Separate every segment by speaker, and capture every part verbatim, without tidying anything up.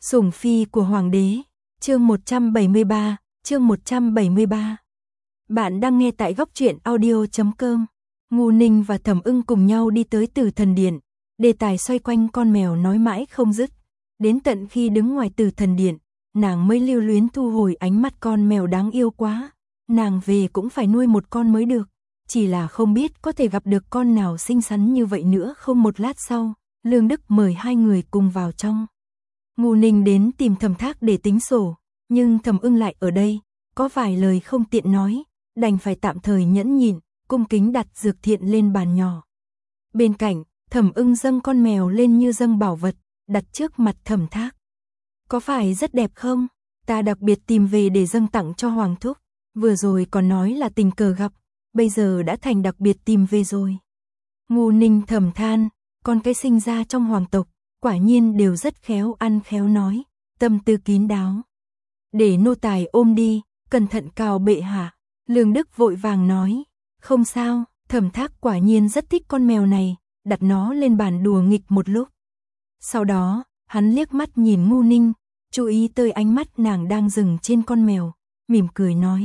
Speaker 1: Sủng phi của hoàng đế, chương một trăm bảy mươi ba, chương một trăm bảy mươi ba. Bạn đang nghe tại góc truyện audio chấm com. Ngô Ninh và Thẩm Ưng cùng nhau đi tới Tử Thần Điện, đề tài xoay quanh con mèo nói mãi không dứt. Đến tận khi đứng ngoài Tử Thần Điện, nàng mới lưu luyến thu hồi ánh mắt, con mèo đáng yêu quá. Nàng về cũng phải nuôi một con mới được, chỉ là không biết có thể gặp được con nào xinh xắn như vậy nữa không. Một lát sau, Lương Đức mời hai người cùng vào trong. Ngô Ninh đến tìm Thẩm Thác để tính sổ, nhưng Thẩm Ưng lại ở đây, có vài lời không tiện nói, đành phải tạm thời nhẫn nhịn, cung kính đặt dược thiện lên bàn nhỏ. Bên cạnh, Thẩm Ưng dâng con mèo lên như dâng bảo vật, đặt trước mặt Thẩm Thác. Có phải rất đẹp không? Ta đặc biệt tìm về để dâng tặng cho Hoàng Thúc, vừa rồi còn nói là tình cờ gặp, bây giờ đã thành đặc biệt tìm về rồi. Ngô Ninh thầm than, con cái sinh ra trong hoàng tộc, quả nhiên đều rất khéo ăn khéo nói, tâm tư kín đáo. Để nô tài ôm đi, cẩn thận cào bệ hạ. Lương Đức vội vàng nói, không sao. Thẩm Thác quả nhiên rất thích con mèo này, đặt nó lên bàn đùa nghịch một lúc. Sau đó, hắn liếc mắt nhìn Ngô Ninh, chú ý tới ánh mắt nàng đang dừng trên con mèo, mỉm cười nói.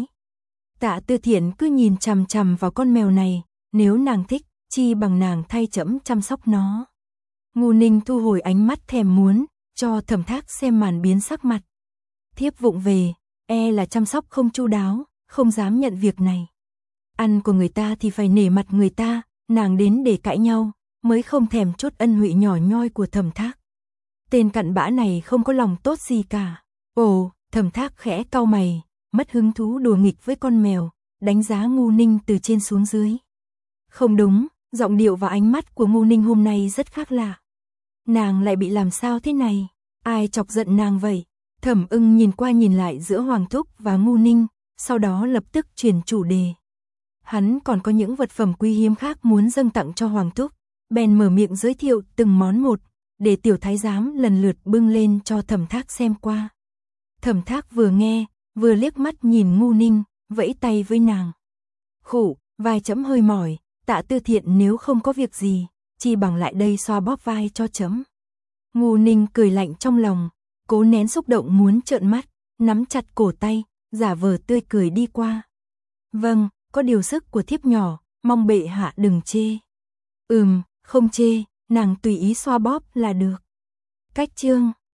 Speaker 1: Tạ Tư Thiện cứ nhìn chằm chằm vào con mèo này, nếu nàng thích, chi bằng nàng thay trẫm chăm sóc nó. Ngô Ninh thu hồi ánh mắt thèm muốn, cho Thẩm Thác xem màn biến sắc mặt. Thiếp vụng về, e là chăm sóc không chu đáo, không dám nhận việc này. Ăn của người ta thì phải nể mặt người ta, nàng đến để cãi nhau, mới không thèm chốt ân huệ nhỏ nhoi của Thẩm Thác. Tên cặn bã này không có lòng tốt gì cả. Ồ, Thẩm Thác khẽ cau mày, mất hứng thú đùa nghịch với con mèo, đánh giá Ngô Ninh từ trên xuống dưới. Không đúng, giọng điệu và ánh mắt của Ngô Ninh hôm nay rất khác lạ. Nàng lại bị làm sao thế này? Ai chọc giận nàng vậy? Thẩm Ưng nhìn qua nhìn lại giữa Hoàng Thúc và Ngô Ninh, sau đó lập tức chuyển chủ đề. Hắn còn có những vật phẩm quý hiếm khác muốn dâng tặng cho Hoàng Thúc, bèn mở miệng giới thiệu từng món một, để tiểu thái giám lần lượt bưng lên cho Thẩm Thác xem qua. Thẩm Thác vừa nghe, vừa liếc mắt nhìn Ngô Ninh, vẫy tay với nàng. Khụ, vai chấm hơi mỏi, Tạ Tư Thiện nếu không có việc gì, chi bằng lại đây xoa bóp vai cho chấm. Ngô Ninh cười lạnh trong lòng, cố nén xúc động muốn trợn mắt, nắm chặt cổ tay, giả vờ tươi cười đi qua. Vâng, có điều sức của thiếp nhỏ, mong bệ hạ đừng chê. Ừm, không chê, nàng tùy ý xoa bóp là được. Cách chương